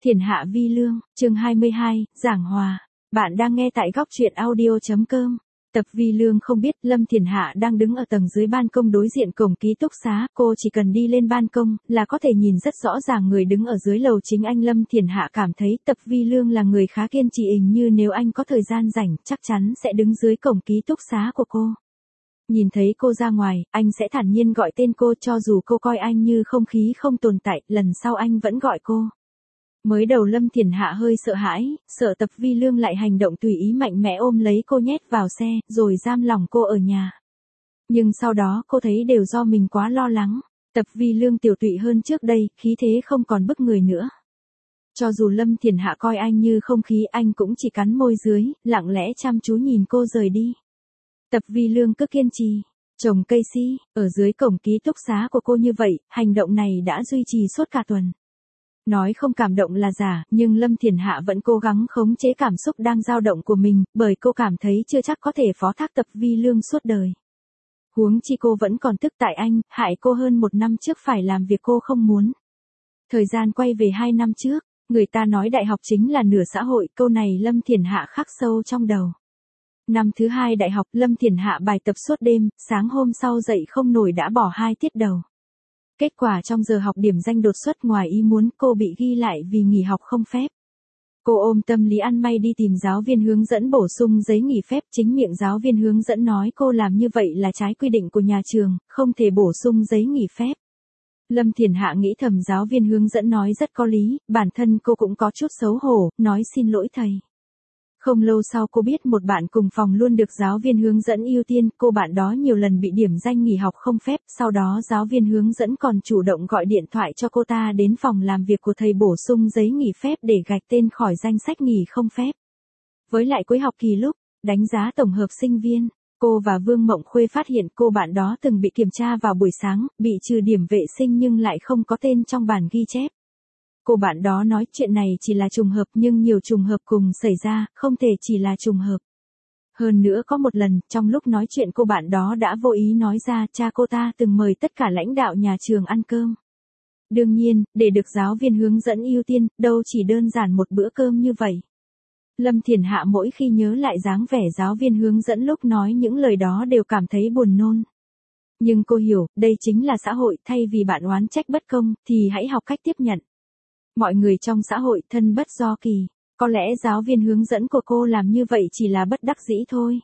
Thiền Hạ Vi Lương, chương 22, Giảng Hòa. Bạn đang nghe tại góc truyện audio.com. Tập Vi Lương không biết Lâm Thiền Hạ đang đứng ở tầng dưới ban công đối diện cổng ký túc xá, cô chỉ cần đi lên ban công là có thể nhìn rất rõ ràng người đứng ở dưới lầu chính anh. Lâm Thiền Hạ cảm thấy Tập Vi Lương là người khá kiên trì, như nếu anh có thời gian rảnh chắc chắn sẽ đứng dưới cổng ký túc xá của cô. Nhìn thấy cô ra ngoài, anh sẽ thản nhiên gọi tên cô, cho dù cô coi anh như không khí không tồn tại, lần sau anh vẫn gọi cô. Mới đầu Lâm Thiền Hạ hơi sợ hãi, sợ Tập Vi Lương lại hành động tùy ý mạnh mẽ ôm lấy cô nhét vào xe, rồi giam lỏng cô ở nhà. Nhưng sau đó cô thấy đều do mình quá lo lắng. Tập Vi Lương tiểu tụy hơn trước đây, khí thế không còn bức người nữa. Cho dù Lâm Thiền Hạ coi anh như không khí, anh cũng chỉ cắn môi dưới, lặng lẽ chăm chú nhìn cô rời đi. Tập Vi Lương cứ kiên trì trồng cây si ở dưới cổng ký túc xá của cô như vậy, hành động này đã duy trì suốt cả tuần. Nói không cảm động là giả, nhưng Lâm Thiền Hạ vẫn cố gắng khống chế cảm xúc đang dao động của mình, bởi cô cảm thấy chưa chắc có thể phó thác Tập Vi Lương suốt đời. Huống chi cô vẫn còn tức tại anh, hại cô hơn 1 năm trước phải làm việc cô không muốn. Thời gian quay về 2 năm trước, người ta nói đại học chính là nửa xã hội, câu này Lâm Thiền Hạ khắc sâu trong đầu. Năm thứ 2 đại học, Lâm Thiền Hạ bài tập suốt đêm, sáng hôm sau dậy không nổi đã bỏ 2 tiết đầu. Kết quả trong giờ học điểm danh đột xuất ngoài ý muốn, cô bị ghi lại vì nghỉ học không phép. Cô ôm tâm lý ăn may đi tìm giáo viên hướng dẫn bổ sung giấy nghỉ phép, chính miệng giáo viên hướng dẫn nói cô làm như vậy là trái quy định của nhà trường, không thể bổ sung giấy nghỉ phép. Lâm Thiền Hạ nghĩ thầm giáo viên hướng dẫn nói rất có lý, bản thân cô cũng có chút xấu hổ, nói xin lỗi thầy. Không lâu sau cô biết một bạn cùng phòng luôn được giáo viên hướng dẫn ưu tiên, cô bạn đó nhiều lần bị điểm danh nghỉ học không phép, sau đó giáo viên hướng dẫn còn chủ động gọi điện thoại cho cô ta đến phòng làm việc của thầy bổ sung giấy nghỉ phép để gạch tên khỏi danh sách nghỉ không phép. Với lại cuối học kỳ lúc đánh giá tổng hợp sinh viên, cô và Vương Mộng Khuê phát hiện cô bạn đó từng bị kiểm tra vào buổi sáng, bị trừ điểm vệ sinh nhưng lại không có tên trong bản ghi chép. Cô bạn đó nói chuyện này chỉ là trùng hợp, nhưng nhiều trùng hợp cùng xảy ra, không thể chỉ là trùng hợp. Hơn nữa có một lần, trong lúc nói chuyện cô bạn đó đã vô ý nói ra cha cô ta từng mời tất cả lãnh đạo nhà trường ăn cơm. Đương nhiên, để được giáo viên hướng dẫn ưu tiên, đâu chỉ đơn giản một bữa cơm như vậy. Lâm Thiền Hạ mỗi khi nhớ lại dáng vẻ giáo viên hướng dẫn lúc nói những lời đó đều cảm thấy buồn nôn. Nhưng cô hiểu, đây chính là xã hội, thay vì bạn oán trách bất công, thì hãy học cách tiếp nhận. Mọi người trong xã hội thân bất do kỳ, có lẽ giáo viên hướng dẫn của cô làm như vậy chỉ là bất đắc dĩ thôi.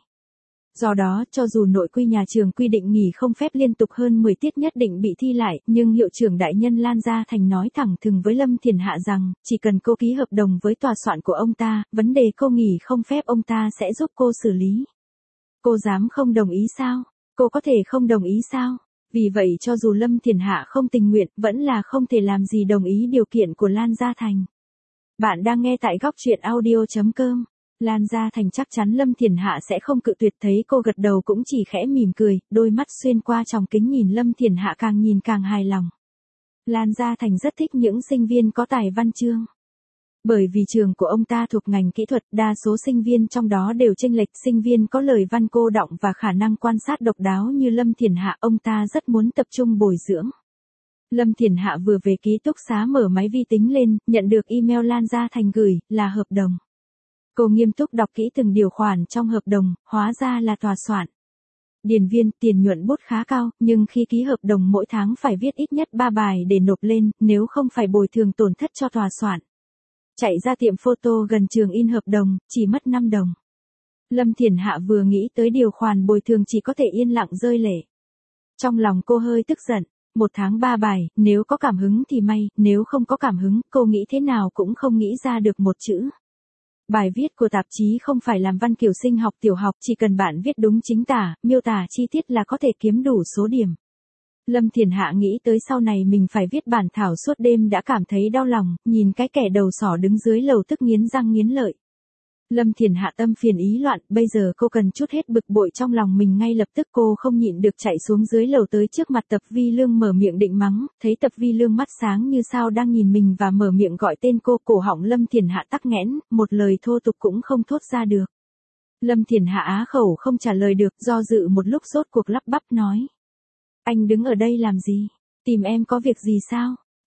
Do đó, cho dù nội quy nhà trường quy định nghỉ không phép liên tục hơn 10 tiết nhất định bị thi lại, nhưng hiệu trưởng đại nhân Lan Gia Thành nói thẳng thừng với Lâm Thiền Hạ rằng, chỉ cần cô ký hợp đồng với tòa soạn của ông ta, vấn đề cô nghỉ không phép ông ta sẽ giúp cô xử lý. Cô dám không đồng ý sao? Cô có thể không đồng ý sao? Vì vậy cho dù Lâm Thiền Hạ không tình nguyện, vẫn là không thể làm gì đồng ý điều kiện của Lan Gia Thành. Bạn đang nghe tại góc truyện audio.com. Lan Gia Thành chắc chắn Lâm Thiền Hạ sẽ không cự tuyệt, thấy cô gật đầu cũng chỉ khẽ mỉm cười, đôi mắt xuyên qua tròng kính nhìn Lâm Thiền Hạ càng nhìn càng hài lòng. Lan Gia Thành rất thích những sinh viên có tài văn chương. Bởi vì trường của ông ta thuộc ngành kỹ thuật, đa số sinh viên trong đó đều chênh lệch, sinh viên có lời văn cô đọng và khả năng quan sát độc đáo như Lâm Thiền Hạ, ông ta rất muốn tập trung bồi dưỡng. Lâm Thiền Hạ vừa về ký túc xá mở máy vi tính lên, nhận được email Lan Gia Thành gửi, là hợp đồng. Cô nghiêm túc đọc kỹ từng điều khoản trong hợp đồng, hóa ra là tòa soạn. Điền viên, tiền nhuận bút khá cao, nhưng khi ký hợp đồng mỗi tháng phải viết ít nhất 3 bài để nộp lên, nếu không phải bồi thường tổn thất cho tòa soạn. Chạy ra tiệm photo gần trường in hợp đồng, chỉ mất 5 đồng. Lâm Thiền Hạ vừa nghĩ tới điều khoản bồi thường chỉ có thể yên lặng rơi lệ. Trong lòng cô hơi tức giận, 1 tháng 3 bài, nếu có cảm hứng thì may, nếu không có cảm hứng, cô nghĩ thế nào cũng không nghĩ ra được một chữ. Bài viết của tạp chí không phải làm văn kiểu sinh học tiểu học, chỉ cần bạn viết đúng chính tả, miêu tả chi tiết là có thể kiếm đủ số điểm. Lâm Thiền Hạ nghĩ tới sau này mình phải viết bản thảo suốt đêm đã cảm thấy đau lòng, nhìn cái kẻ đầu sỏ đứng dưới lầu tức nghiến răng nghiến lợi. Lâm Thiền Hạ tâm phiền ý loạn, bây giờ cô cần chút hết bực bội trong lòng mình ngay lập tức. Cô không nhịn được chạy xuống dưới lầu tới trước mặt Tập Vi Lương mở miệng định mắng, thấy Tập Vi Lương mắt sáng như sao đang nhìn mình và mở miệng gọi tên cô, cổ họng Lâm Thiền Hạ tắc nghẽn, một lời thô tục cũng không thốt ra được. Lâm Thiền Hạ á khẩu không trả lời được, do dự một lúc rốt cuộc lắp bắp nói. Anh đứng ở đây làm gì? Tìm em có việc gì sao?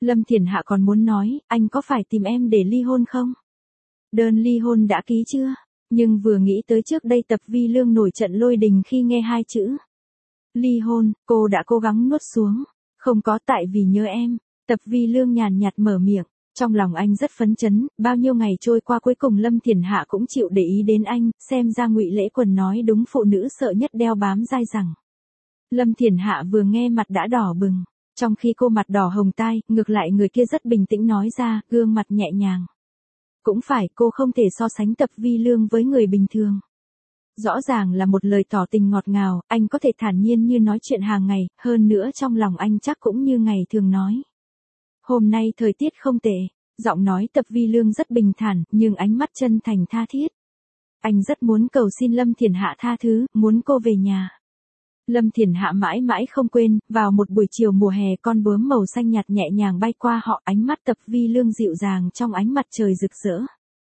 Lâm Thiển Hạ còn muốn nói, anh có phải tìm em để ly hôn không? Đơn ly hôn đã ký chưa? Nhưng vừa nghĩ tới trước đây Tập Vi Lương nổi trận lôi đình khi nghe hai chữ ly hôn, cô đã cố gắng nuốt xuống. Không có, tại vì nhớ em. Tập Vi Lương nhàn nhạt mở miệng. Trong lòng anh rất phấn chấn, bao nhiêu ngày trôi qua cuối cùng Lâm Thiển Hạ cũng chịu để ý đến anh, xem ra Ngụy Lễ Quần nói đúng, phụ nữ sợ nhất đeo bám dai dẳng. Lâm Thiển Hạ vừa nghe mặt đã đỏ bừng, trong khi cô mặt đỏ hồng tai, ngược lại người kia rất bình tĩnh nói ra, gương mặt nhẹ nhàng. Cũng phải, cô không thể so sánh Tập Vi Lương với người bình thường. Rõ ràng là một lời tỏ tình ngọt ngào, anh có thể thản nhiên như nói chuyện hàng ngày, hơn nữa trong lòng anh chắc cũng như ngày thường nói. Hôm nay thời tiết không tệ, giọng nói Tập Vi Lương rất bình thản, nhưng ánh mắt chân thành tha thiết. Anh rất muốn cầu xin Lâm Thiển Hạ tha thứ, muốn cô về nhà. Lâm Thiển Hạ mãi mãi không quên, vào một buổi chiều mùa hè con bướm màu xanh nhạt nhẹ nhàng bay qua họ, ánh mắt Tập Vi Lương dịu dàng trong ánh mặt trời rực rỡ.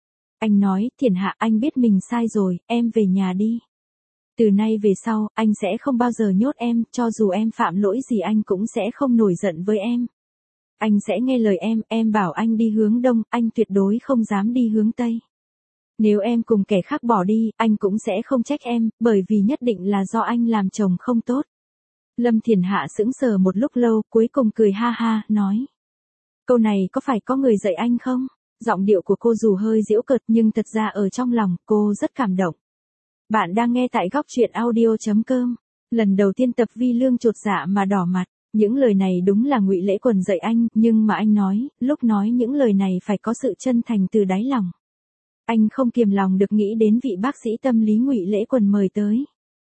Anh nói, Thiển Hạ, anh biết mình sai rồi, em về nhà đi. Từ nay về sau, anh sẽ không bao giờ nhốt em, cho dù em phạm lỗi gì anh cũng sẽ không nổi giận với em. Anh sẽ nghe lời em bảo anh đi hướng đông, anh tuyệt đối không dám đi hướng tây. Nếu em cùng kẻ khác bỏ đi, anh cũng sẽ không trách em, bởi vì nhất định là do anh làm chồng không tốt. Lâm Thiển Hạ sững sờ một lúc lâu, cuối cùng cười ha ha, nói. Câu này có phải có người dạy anh không? Giọng điệu của cô dù hơi giễu cợt nhưng thật ra ở trong lòng, cô rất cảm động. Bạn đang nghe tại góc truyện audio.com. Lần đầu tiên Tập Vi Lương chột dạ mà đỏ mặt. Những lời này đúng là Ngụy Lễ Quần dạy anh, nhưng mà anh nói, lúc nói những lời này phải có sự chân thành từ đáy lòng. Anh không kiềm lòng được nghĩ đến vị bác sĩ tâm lý Ngụy Lễ Quần mời tới.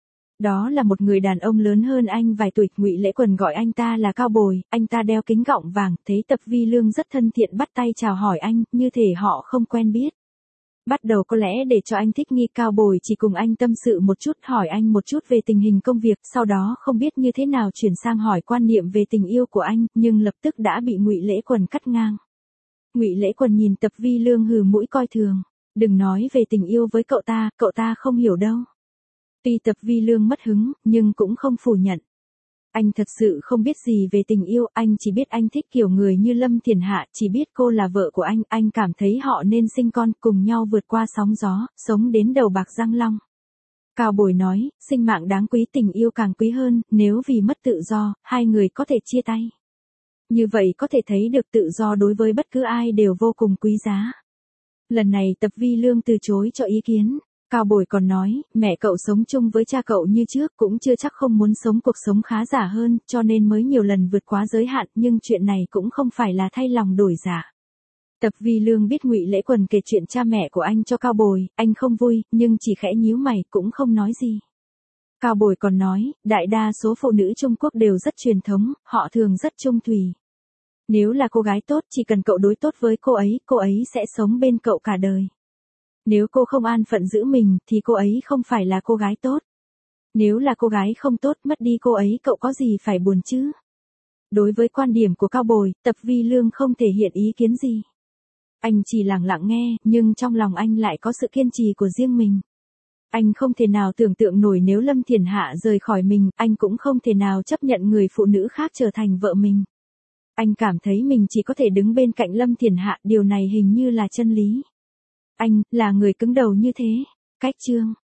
Đó là một người đàn ông lớn hơn anh vài tuổi, Ngụy Lễ Quần gọi anh ta là Cao Bồi, anh ta đeo kính gọng vàng, thấy Tập Vi Lương rất thân thiện bắt tay chào hỏi anh, như thể họ không quen biết. Bắt đầu có lẽ để cho anh thích nghi, Cao Bồi chỉ cùng anh tâm sự một chút, hỏi anh một chút về tình hình công việc, sau đó không biết như thế nào chuyển sang hỏi quan niệm về tình yêu của anh, nhưng lập tức đã bị Ngụy Lễ Quần cắt ngang. Ngụy Lễ Quần nhìn Tập Vi Lương hừ mũi coi thường, đừng nói về tình yêu với cậu ta không hiểu đâu. Tuy Tập Vi Lương mất hứng, nhưng cũng không phủ nhận. Anh thật sự không biết gì về tình yêu, anh chỉ biết anh thích kiểu người như Lâm Thiển Hạ, chỉ biết cô là vợ của anh cảm thấy họ nên sinh con, cùng nhau vượt qua sóng gió, sống đến đầu bạc răng long. Cao Bồi nói, sinh mạng đáng quý, tình yêu càng quý hơn, nếu vì mất tự do, hai người có thể chia tay. Như vậy có thể thấy được tự do đối với bất cứ ai đều vô cùng quý giá. Lần này Tập Vi Lương từ chối cho ý kiến. Cao Bồi còn nói, mẹ cậu sống chung với cha cậu như trước cũng chưa chắc không muốn sống cuộc sống khá giả hơn, cho nên mới nhiều lần vượt quá giới hạn, nhưng chuyện này cũng không phải là thay lòng đổi dạ. Tập Vi Lương biết Ngụy Lễ Quần kể chuyện cha mẹ của anh cho Cao Bồi, anh không vui, nhưng chỉ khẽ nhíu mày cũng không nói gì. Cao Bồi còn nói, đại đa số phụ nữ Trung Quốc đều rất truyền thống, họ thường rất trung thủy. Nếu là cô gái tốt, chỉ cần cậu đối tốt với cô ấy sẽ sống bên cậu cả đời. Nếu cô không an phận giữ mình, thì cô ấy không phải là cô gái tốt. Nếu là cô gái không tốt, mất đi cô ấy cậu có gì phải buồn chứ? Đối với quan điểm của Cao Bồi, Tập Vi Lương không thể hiện ý kiến gì. Anh chỉ lặng lặng nghe, nhưng trong lòng anh lại có sự kiên trì của riêng mình. Anh không thể nào tưởng tượng nổi nếu Lâm Thiển Hạ rời khỏi mình, anh cũng không thể nào chấp nhận người phụ nữ khác trở thành vợ mình. Anh cảm thấy mình chỉ có thể đứng bên cạnh Lâm Thiển Hạ, điều này hình như là chân lý. Anh, là người cứng đầu như thế. Cách chương.